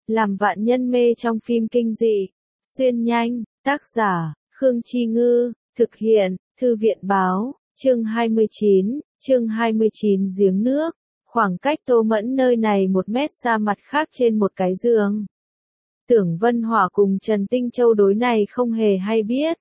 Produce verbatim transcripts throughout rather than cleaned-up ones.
làm vạn nhân mê trong phim kinh dị. Xuyên nhanh, tác giả, Khương Chi Ngư, thực hiện, Thư viện Báo, chương hai mươi chín, chương hai mươi chín giếng nước, khoảng cách Tô Mẫn nơi này một mét xa mặt khác trên một cái giường. Tưởng Vân Hỏa cùng Trần Tinh Châu đối này không hề hay biết.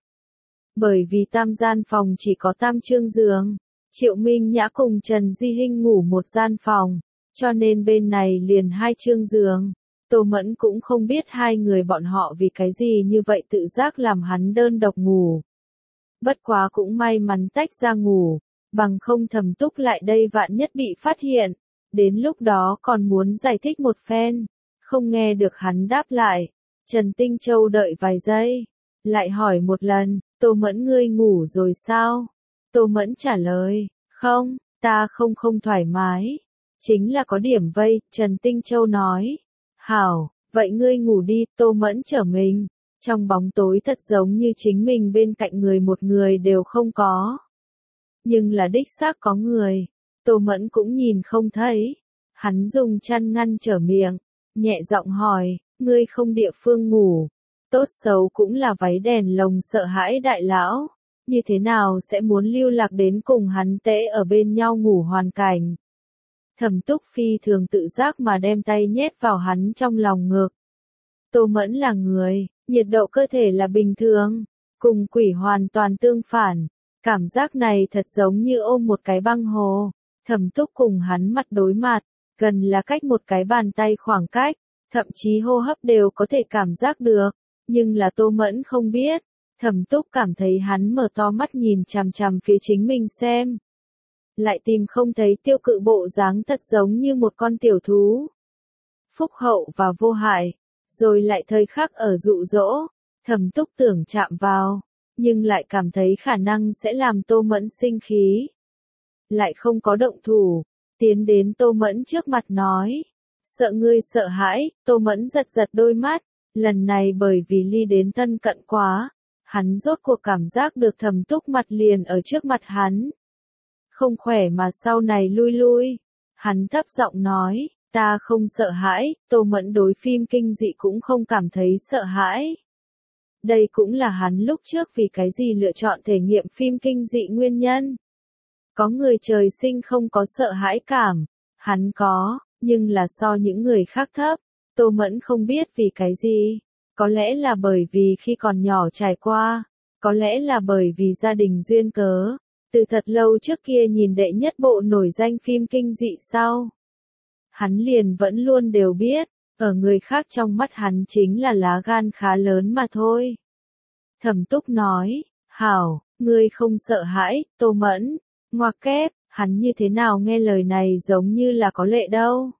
Bởi vì tam gian phòng chỉ có tam chương giường, Triệu Minh Nhã cùng Trần Di Hinh ngủ một gian phòng, cho nên bên này liền hai chương giường. Tô Mẫn cũng không biết hai người bọn họ vì cái gì như vậy tự giác làm hắn đơn độc ngủ. Bất quá cũng may mắn tách ra ngủ, bằng không Thẩm Túc lại đây vạn nhất bị phát hiện, đến lúc đó còn muốn giải thích một phen, không nghe được hắn đáp lại. Trần Tinh Châu đợi vài giây, lại hỏi một lần, Tô Mẫn ngươi ngủ rồi sao? Tô Mẫn trả lời, không, ta không không thoải mái, chính là có điểm vây. Trần Tinh Châu nói, hảo, vậy ngươi ngủ đi. Tô Mẫn trở mình, trong bóng tối thật giống như chính mình bên cạnh người một người đều không có. Nhưng là đích xác có người, Tô Mẫn cũng nhìn không thấy. Hắn dùng chăn ngăn trở miệng, nhẹ giọng hỏi, ngươi không địa phương ngủ, tốt xấu cũng là váy đèn lồng sợ hãi đại lão, như thế nào sẽ muốn lưu lạc đến cùng hắn tễ ở bên nhau ngủ hoàn cảnh. Thẩm Túc phi thường tự giác mà đem tay nhét vào hắn trong lòng ngực. Tô Mẫn là người, nhiệt độ cơ thể là bình thường, cùng quỷ hoàn toàn tương phản, cảm giác này thật giống như ôm một cái băng hồ. Thẩm Túc cùng hắn mặt đối mặt, gần là cách một cái bàn tay khoảng cách, thậm chí hô hấp đều có thể cảm giác được, nhưng là Tô Mẫn không biết. Thẩm Túc cảm thấy hắn mở to mắt nhìn chằm chằm phía chính mình xem, lại tìm không thấy tiêu cự bộ dáng thật giống như một con tiểu thú, phúc hậu và vô hại, rồi lại thời khắc ở dụ dỗ. Thẩm Túc tưởng chạm vào, nhưng lại cảm thấy khả năng sẽ làm Tô Mẫn sinh khí, lại không có động thủ, tiến đến Tô Mẫn trước mặt nói, sợ ngươi sợ hãi. Tô Mẫn giật giật đôi mắt, lần này bởi vì ly đến thân cận quá, hắn rốt cuộc cảm giác được Thẩm Túc mặt liền ở trước mặt hắn. Không khỏe mà sau này lui lui, hắn thấp giọng nói, ta không sợ hãi. Tô Mẫn đối phim kinh dị cũng không cảm thấy sợ hãi. Đây cũng là hắn lúc trước vì cái gì lựa chọn thể nghiệm phim kinh dị nguyên nhân. Có người trời sinh không có sợ hãi cảm, hắn có, nhưng là so những người khác thấp. Tô Mẫn không biết vì cái gì, có lẽ là bởi vì khi còn nhỏ trải qua, có lẽ là bởi vì gia đình duyên cớ, từ thật lâu trước kia nhìn đệ nhất bộ nổi danh phim kinh dị sau. Hắn liền vẫn luôn đều biết, ở người khác trong mắt hắn chính là lá gan khá lớn mà thôi. Thẩm Túc nói, hảo, ngươi không sợ hãi. Tô Mẫn, ngoặc kép, hắn như thế nào nghe lời này giống như là có lệ đâu.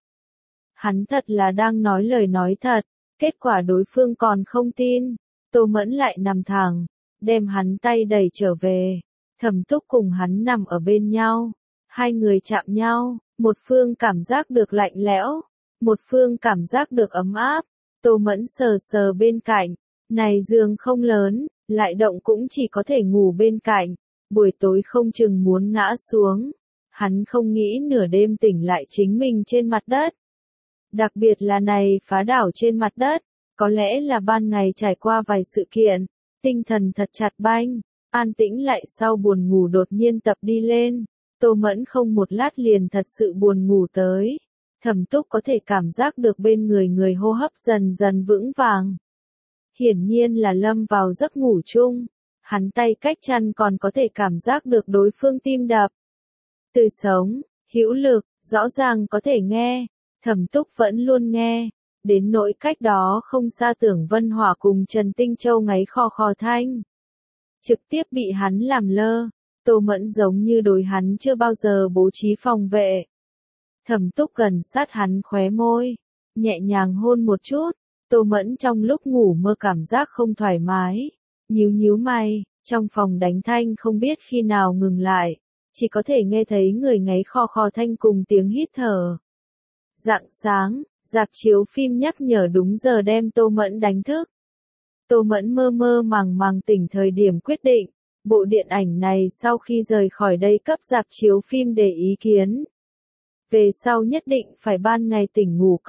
Hắn thật là đang nói lời nói thật, kết quả đối phương còn không tin. Tô Mẫn lại nằm thẳng, đem hắn tay đẩy trở về. Thẩm Túc cùng hắn nằm ở bên nhau, hai người chạm nhau, một phương cảm giác được lạnh lẽo, một phương cảm giác được ấm áp. Tô Mẫn sờ sờ bên cạnh, này giường không lớn, lại động cũng chỉ có thể ngủ bên cạnh, buổi tối không chừng muốn ngã xuống. Hắn không nghĩ nửa đêm tỉnh lại chính mình trên mặt đất. Đặc biệt là này phá đảo trên mặt đất, có lẽ là ban ngày trải qua vài sự kiện, tinh thần thật chặt banh, an tĩnh lại sau buồn ngủ đột nhiên tập đi lên. Tô Mẫn không một lát liền thật sự buồn ngủ tới. Thẩm Túc có thể cảm giác được bên người người hô hấp dần dần vững vàng. Hiển nhiên là lâm vào giấc ngủ chung, hắn tay cách chăn còn có thể cảm giác được đối phương tim đập. Từ sống, hữu lực, rõ ràng có thể nghe, Thẩm Túc vẫn luôn nghe, đến nỗi cách đó không xa Tưởng Vân Hỏa cùng Trần Tinh Châu ngáy khò khò thanh. Trực tiếp bị hắn làm lơ, Tô Mẫn giống như đối hắn chưa bao giờ bố trí phòng vệ. Thẩm Túc gần sát hắn khóe môi, nhẹ nhàng hôn một chút. Tô Mẫn trong lúc ngủ mơ cảm giác không thoải mái, nhíu nhíu mày, trong phòng đánh thanh không biết khi nào ngừng lại, chỉ có thể nghe thấy người ngáy khò khò thanh cùng tiếng hít thở. Rạng sáng, rạp chiếu phim nhắc nhở đúng giờ đem Tô Mẫn đánh thức. Tô Mẫn mơ mơ màng màng tỉnh thời điểm quyết định, bộ điện ảnh này sau khi rời khỏi đây cấp rạp chiếu phim để ý kiến. Về sau nhất định phải ban ngày tỉnh ngủ cấp,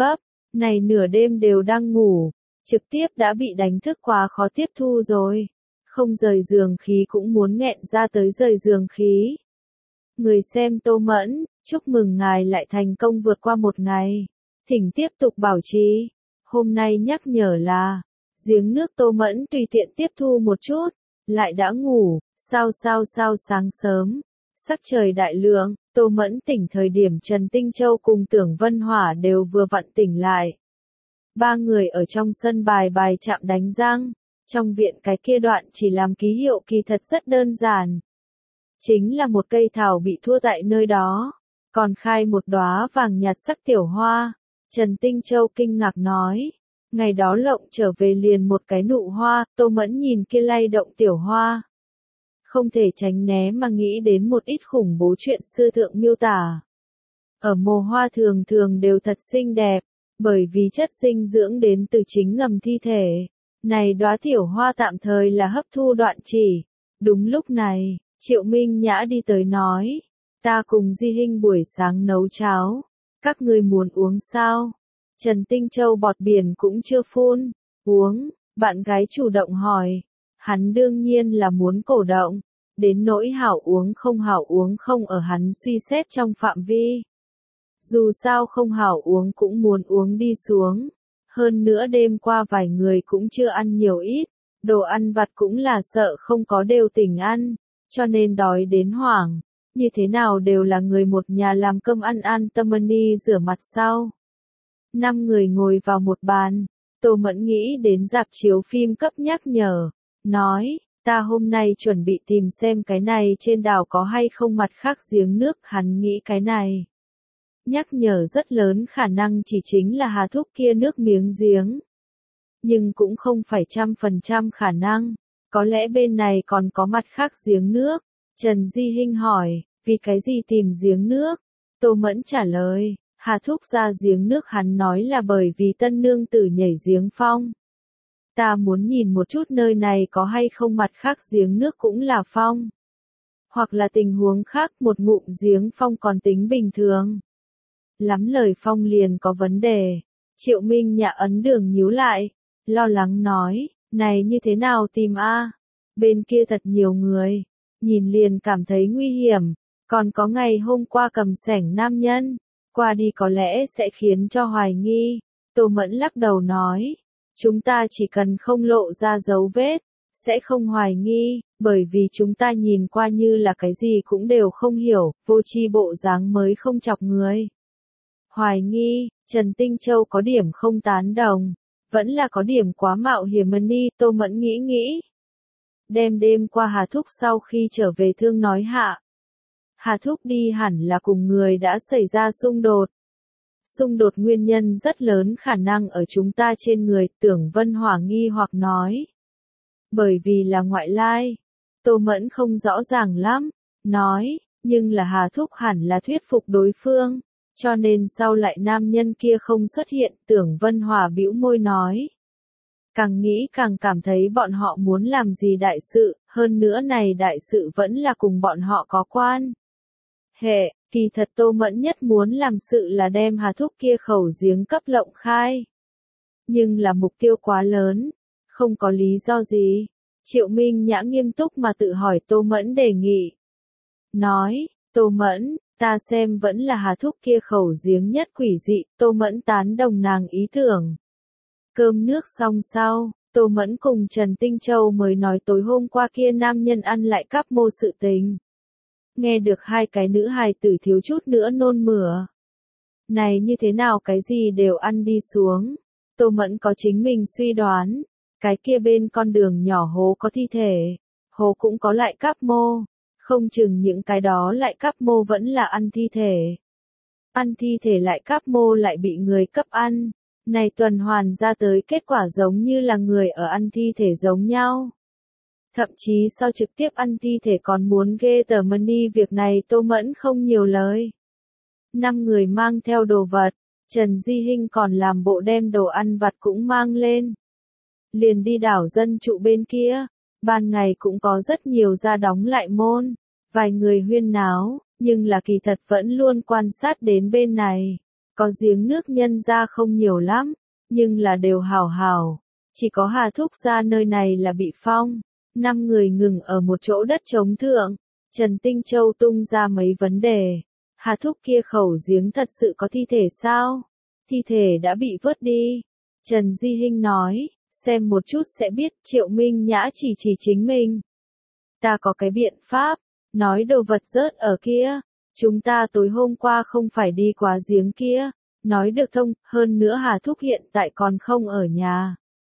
Này nửa đêm đều đang ngủ, trực tiếp đã bị đánh thức quá khó tiếp thu rồi. Không rời giường khí cũng muốn nghẹn ra tới rời giường khí. Người xem Tô Mẫn, chúc mừng ngài lại thành công vượt qua một ngày. Thỉnh tiếp tục bảo trì. Hôm nay nhắc nhở là, giếng nước Tô Mẫn tùy tiện tiếp thu một chút, lại đã ngủ, sao sao sao sáng sớm. Sắc trời đại lượng, Tô Mẫn tỉnh thời điểm Trần Tinh Châu cùng Tưởng Vân Hỏa đều vừa vặn tỉnh lại. Ba người ở trong sân bài bài chạm đánh răng, trong viện cái kia đoạn chỉ làm ký hiệu kỳ thật rất đơn giản. Chính là một cây thảo bị thua tại nơi đó, còn khai một đóa vàng nhạt sắc tiểu hoa. Trần Tinh Châu kinh ngạc nói, ngày đó lộng trở về liền một cái nụ hoa, Tô Mẫn nhìn kia lay động tiểu hoa. Không thể tránh né mà nghĩ đến một ít khủng bố chuyện sư thượng miêu tả. Ở mồ hoa thường thường đều thật xinh đẹp, bởi vì chất dinh dưỡng đến từ chính ngầm thi thể. Này đóa tiểu hoa tạm thời là hấp thu đoạn chỉ. Đúng lúc này, Triệu Minh Nhã đi tới nói, ta cùng Di Hinh buổi sáng nấu cháo, các ngươi muốn uống sao? Trần Tinh Châu bọt biển cũng chưa phun, uống, bạn gái chủ động hỏi, hắn đương nhiên là muốn cổ động, đến nỗi hảo uống không hảo uống không ở hắn suy xét trong phạm vi. Dù sao không hảo uống cũng muốn uống đi xuống, hơn nữa đêm qua vài người cũng chưa ăn nhiều ít, đồ ăn vặt cũng là sợ không có đều tỉnh ăn, cho nên đói đến hoảng, như thế nào đều là người một nhà làm cơm ăn ăn tâm ni rửa mặt sau. Năm người ngồi vào một bàn, Tô Mẫn nghĩ đến rạp chiếu phim cấp nhắc nhở, nói, ta hôm nay chuẩn bị tìm xem cái này trên đảo có hay không mặt khác giếng nước, hắn nghĩ cái này. Nhắc nhở rất lớn khả năng chỉ chính là Hà Thúc kia nước miếng giếng. Nhưng cũng không phải trăm phần trăm khả năng, có lẽ bên này còn có mặt khác giếng nước. Trần Di Hinh hỏi, vì cái gì tìm giếng nước? Tô Mẫn trả lời, Hà Thúc ra giếng nước hắn nói là bởi vì tân nương tử nhảy giếng phong. Ta muốn nhìn một chút nơi này có hay không mặt khác giếng nước cũng là phong. Hoặc là tình huống khác một ngụm giếng phong còn tính bình thường. Lắm lời phong liền có vấn đề. Triệu Minh Nhã ấn đường nhíu lại, lo lắng nói, này như thế nào tìm a? Bên kia thật nhiều người, nhìn liền cảm thấy nguy hiểm, còn có ngày hôm qua cầm sẻng nam nhân, qua đi có lẽ sẽ khiến cho hoài nghi. Tô Mẫn lắc đầu nói, chúng ta chỉ cần không lộ ra dấu vết, sẽ không hoài nghi, bởi vì chúng ta nhìn qua như là cái gì cũng đều không hiểu, vô tri bộ dáng mới không chọc người. Hoài nghi, Trần Tinh Châu có điểm không tán đồng, vẫn là có điểm quá mạo hiểm ni, Tô Mẫn nghĩ nghĩ. Đêm đêm qua Hà Thúc sau khi trở về thương nói hạ. Hà Thúc đi hẳn là cùng người đã xảy ra xung đột. Xung đột nguyên nhân rất lớn khả năng ở chúng ta trên người, Tưởng Vân Hỏa nghi hoặc nói. Bởi vì là ngoại lai. Tô Mẫn không rõ ràng lắm, nói, nhưng là Hà Thúc hẳn là thuyết phục đối phương. Cho nên sau lại nam nhân kia không xuất hiện, Tưởng Vân Hòa bĩu môi nói. Càng nghĩ càng cảm thấy bọn họ muốn làm gì đại sự, hơn nữa này đại sự vẫn là cùng bọn họ có quan. Hệ, kỳ thật Tô Mẫn nhất muốn làm sự là đem Hà Thúc kia khẩu giếng cấp lộng khai. Nhưng là mục tiêu quá lớn, không có lý do gì. Triệu Minh Nhã nghiêm túc mà tự hỏi Tô Mẫn đề nghị. Nói, Tô Mẫn, ta xem vẫn là Hà Thúc kia khẩu giếng nhất quỷ dị, Tô Mẫn tán đồng nàng ý tưởng. Cơm nước xong sau, Tô Mẫn cùng Trần Tinh Châu mới nói tối hôm qua kia nam nhân ăn lại cắp mô sự tình. Nghe được hai cái nữ hài tử thiếu chút nữa nôn mửa. Này như thế nào cái gì đều ăn đi xuống. Tô Mẫn có chính mình suy đoán. Cái kia bên con đường nhỏ hố có thi thể. Hố cũng có lại cắp mô. Không chừng những cái đó lại cắp mô vẫn là ăn thi thể. Ăn thi thể lại cắp mô lại bị người cấp ăn. Này tuần hoàn ra tới kết quả giống như là người ở ăn thi thể giống nhau. Thậm chí sau trực tiếp ăn thi thể còn muốn ghê tởm ni, việc này Tô Mẫn không nhiều lời. Năm người mang theo đồ vật, Trần Di Hinh còn làm bộ đem đồ ăn vặt cũng mang lên. Liền đi đảo dân trụ bên kia, ban ngày cũng có rất nhiều ra đóng lại môn, vài người huyên náo, nhưng là kỳ thật vẫn luôn quan sát đến bên này. Có giếng nước nhân ra không nhiều lắm, nhưng là đều hào hào. Chỉ có Hà Thúc ra nơi này là bị phong. Năm người ngừng ở một chỗ đất trống thượng. Trần Tinh Châu tung ra mấy vấn đề. Hà Thúc kia khẩu giếng thật sự có thi thể sao? Thi thể đã bị vớt đi. Trần Di Hinh nói, xem một chút sẽ biết. Triệu Minh Nhã chỉ chỉ chính mình. Ta có cái biện pháp, nói đồ vật rớt ở kia. Chúng ta tối hôm qua không phải đi qua giếng kia. Nói được thông, hơn nữa Hà Thúc hiện tại còn không ở nhà.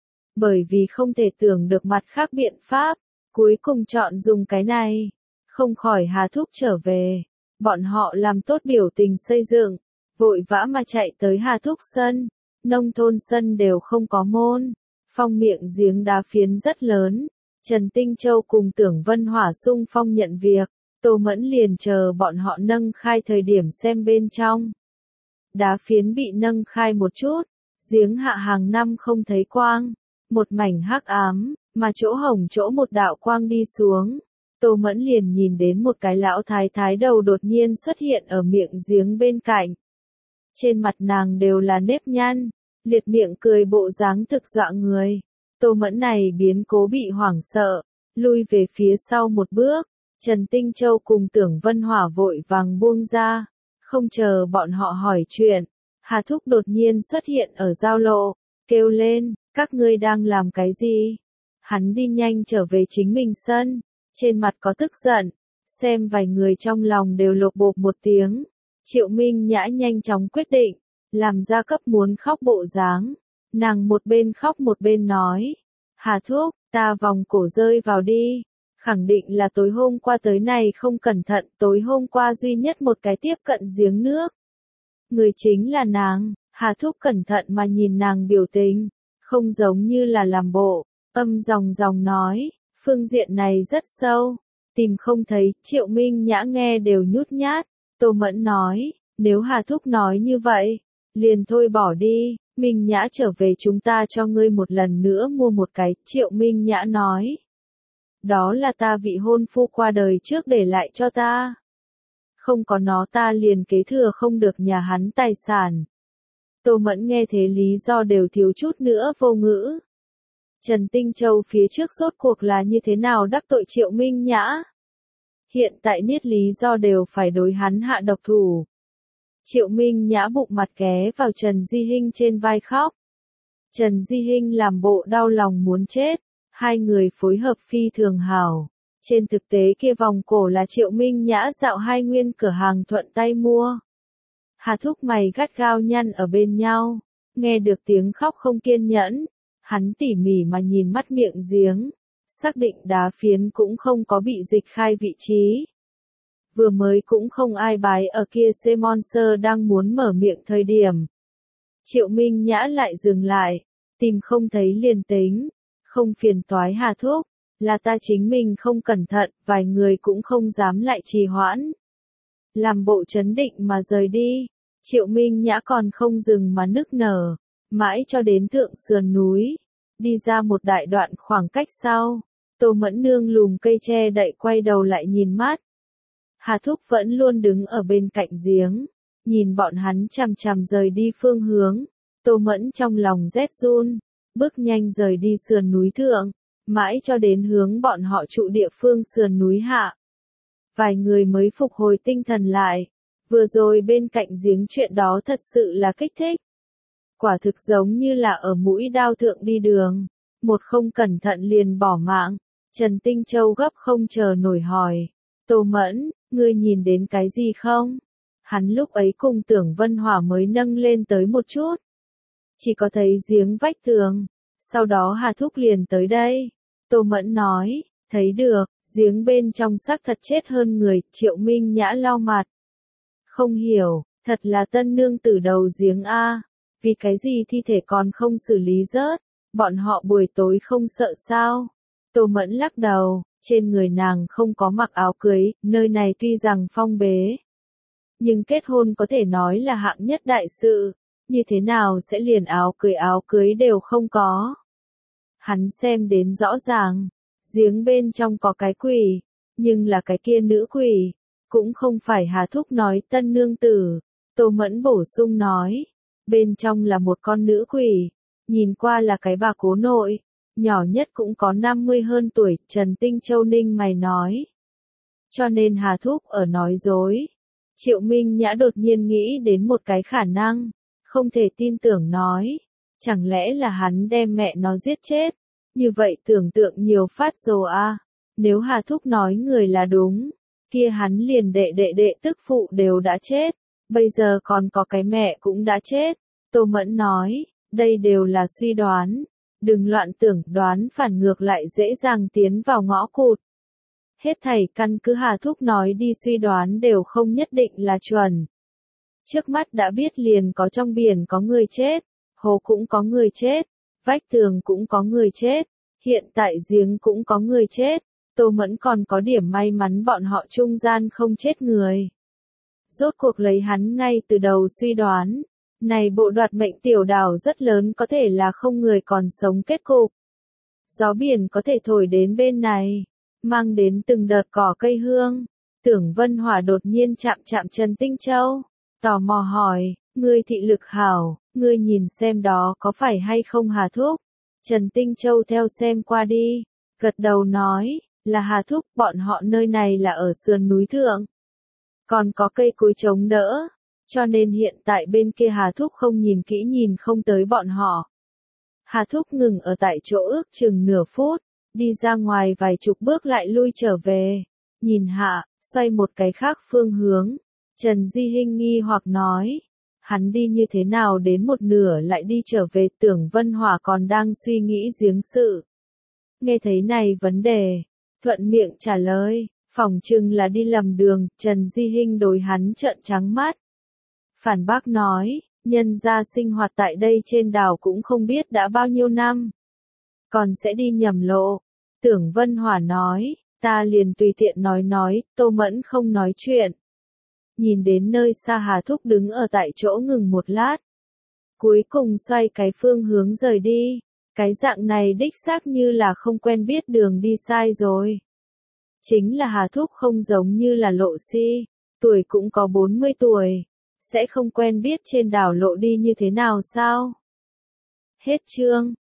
Bởi vì không thể tưởng được mặt khác biện pháp, cuối cùng chọn dùng cái này. Không khỏi Hà Thúc trở về. Bọn họ làm tốt biểu tình xây dựng, vội vã mà chạy tới Hà Thúc sân. Nông thôn sân đều không có môn. Phong miệng giếng đá phiến rất lớn. Trần Tinh Châu cùng Tưởng Vân Hỏa xung phong nhận việc. Tô Mẫn liền chờ bọn họ nâng khai thời điểm xem bên trong. Đá phiến bị nâng khai một chút. Giếng hạ hàng năm không thấy quang. Một mảnh hắc ám, mà chỗ hồng chỗ một đạo quang đi xuống. Tô Mẫn liền nhìn đến một cái lão thái thái đầu đột nhiên xuất hiện ở miệng giếng bên cạnh. Trên mặt nàng đều là nếp nhăn, liệt miệng cười bộ dáng thực dọa người. Tô Mẫn này biến cố bị hoảng sợ, lui về phía sau một bước. Trần Tinh Châu cùng Tưởng Vân Hỏa vội vàng buông ra, không chờ bọn họ hỏi chuyện. Hà Thúc đột nhiên xuất hiện ở giao lộ, kêu lên, các ngươi đang làm cái gì? Hắn đi nhanh trở về chính mình sân, trên mặt có tức giận, xem vài người trong lòng đều lột bột một tiếng. Triệu Minh Nhã nhanh chóng quyết định, làm ra cấp muốn khóc bộ dáng. Nàng một bên khóc một bên nói, Hà Thúc, ta vòng cổ rơi vào đi. Khẳng định là tối hôm qua tới này không cẩn thận, tối hôm qua duy nhất một cái tiếp cận giếng nước. Người chính là nàng. Hà Thúc cẩn thận mà nhìn nàng biểu tình, không giống như là làm bộ, âm dòng dòng nói, phương diện này rất sâu, tìm không thấy. Triệu Minh Nhã nghe đều nhút nhát. Tô Mẫn nói, nếu Hà Thúc nói như vậy, liền thôi bỏ đi. Minh Nhã trở về chúng ta cho ngươi một lần nữa mua một cái. Triệu Minh Nhã nói, đó là ta vị hôn phu qua đời trước để lại cho ta. Không có nó ta liền kế thừa không được nhà hắn tài sản. Tô Mẫn nghe thế lý do đều thiếu chút nữa vô ngữ. Trần Tinh Châu phía trước rốt cuộc là như thế nào đắc tội Triệu Minh Nhã? Hiện tại niết lý do đều phải đối hắn hạ độc thủ. Triệu Minh Nhã bụng mặt ghé vào Trần Di Hinh trên vai khóc. Trần Di Hinh làm bộ đau lòng muốn chết. Hai người phối hợp phi thường hảo. Trên thực tế kia vòng cổ là Triệu Minh Nhã dạo hai nguyên cửa hàng thuận tay mua. Hà Thúc mày gắt gao nhăn ở bên nhau. Nghe được tiếng khóc không kiên nhẫn. Hắn tỉ mỉ mà nhìn mắt miệng giếng. Xác định đá phiến cũng không có bị dịch khai vị trí. Vừa mới cũng không ai bái ở kia C Monster đang muốn mở miệng thời điểm. Triệu Minh Nhã lại dừng lại. Tìm không thấy liền tính. Không phiền toái Hà Thúc. Là ta chính mình không cẩn thận. Vài người cũng không dám lại trì hoãn. Làm bộ chấn định mà rời đi. Triệu Minh Nhã còn không dừng mà nức nở. Mãi cho đến thượng sườn núi. Đi ra một đại đoạn khoảng cách sau. Tô Mẫn nương lùm cây che đậy quay đầu lại nhìn mắt. Hà Thúc vẫn luôn đứng ở bên cạnh giếng. Nhìn bọn hắn chằm chằm rời đi phương hướng. Tô Mẫn trong lòng rét run. Bước nhanh rời đi sườn núi thượng. Mãi cho đến hướng bọn họ trụ địa phương sườn núi hạ. Vài người mới phục hồi tinh thần lại. Vừa rồi bên cạnh giếng chuyện đó thật sự là kích thích. Quả thực giống như là ở mũi đao thượng đi đường. Một không cẩn thận liền bỏ mạng. Trần Tinh Châu gấp không chờ nổi hỏi. Tô Mẫn, ngươi nhìn đến cái gì không? Hắn lúc ấy cùng Tưởng Vân Hỏa mới nâng lên tới một chút. Chỉ có thấy giếng vách tường. Sau đó Hà Thúc liền tới đây. Tô Mẫn nói, thấy được, giếng bên trong xác thật chết hơn người. Triệu Minh Nhã lau mặt. Không hiểu, thật là tân nương tử đầu giếng A. Vì cái gì thi thể còn không xử lý rớt? Bọn họ buổi tối không sợ sao? Tô Mẫn lắc đầu, trên người nàng không có mặc áo cưới, nơi này tuy rằng phong bế. Nhưng kết hôn có thể nói là hạng nhất đại sự, như thế nào sẽ liền áo cưới áo cưới đều không có. Hắn xem đến rõ ràng, giếng bên trong có cái quỷ, nhưng là cái kia nữ quỷ, cũng không phải Hà Thúc nói tân nương tử. Tô Mẫn bổ sung nói. Bên trong là một con nữ quỷ, nhìn qua là cái bà cố nội, nhỏ nhất cũng có năm mươi hơn tuổi, Trần Tinh Châu ninh mày nói. Cho nên Hà Thúc ở nói dối. Triệu Minh Nhã đột nhiên nghĩ đến một cái khả năng, không thể tin tưởng nói. Chẳng lẽ là hắn đem mẹ nó giết chết? Như vậy tưởng tượng nhiều phát rồi à. Nếu Hà Thúc nói người là đúng, kia hắn liền đệ đệ đệ tức phụ đều đã chết. Bây giờ còn có cái mẹ cũng đã chết. Tô Mẫn nói, đây đều là suy đoán. Đừng loạn tưởng, đoán phản ngược lại dễ dàng tiến vào ngõ cụt. Hết thảy căn cứ Hà Thúc nói đi suy đoán đều không nhất định là chuẩn. Trước mắt đã biết liền có trong biển có người chết, hồ cũng có người chết, vách tường cũng có người chết, hiện tại giếng cũng có người chết. Tô Mẫn còn có điểm may mắn bọn họ trung gian không chết người. Rốt cuộc lấy hắn ngay từ đầu suy đoán, này bộ đoạt mệnh tiểu đảo rất lớn có thể là không người còn sống kết cục. Gió biển có thể thổi đến bên này, mang đến từng đợt cỏ cây hương. Tưởng Vân Hỏa đột nhiên chạm chạm Trần Tinh Châu, tò mò hỏi, ngươi thị lực hảo, ngươi nhìn xem đó có phải hay không Hà Thúc? Trần Tinh Châu theo xem qua đi, gật đầu nói, là Hà Thúc, bọn họ nơi này là ở sườn núi thượng. Còn có cây cối chống đỡ, cho nên hiện tại bên kia Hà Thúc không nhìn kỹ nhìn không tới bọn họ. Hà Thúc ngừng ở tại chỗ ước chừng nửa phút, đi ra ngoài vài chục bước lại lui trở về, nhìn hạ, xoay một cái khác phương hướng. Trần Di Hinh nghi hoặc nói, hắn đi như thế nào đến một nửa lại đi trở về? Tưởng Vân Hỏa còn đang suy nghĩ giếng sự. Nghe thấy này vấn đề, thuận miệng trả lời, phỏng chừng là đi lầm đường. Trần Di Hinh đối hắn trợn trắng mắt. Phản bác nói, nhân gia sinh hoạt tại đây trên đảo cũng không biết đã bao nhiêu năm. Còn sẽ đi nhầm lộ. Tưởng Vân Hỏa nói, ta liền tùy tiện nói nói, Tô Mẫn không nói chuyện. Nhìn đến nơi xa Hà Thúc đứng ở tại chỗ ngừng một lát. Cuối cùng xoay cái phương hướng rời đi. Cái dạng này đích xác như là không quen biết đường đi sai rồi. Chính là Hà Thúc không giống như là lộ si, tuổi cũng có bốn mươi tuổi. Sẽ không quen biết trên đảo lộ đi như thế nào sao? Hết chương.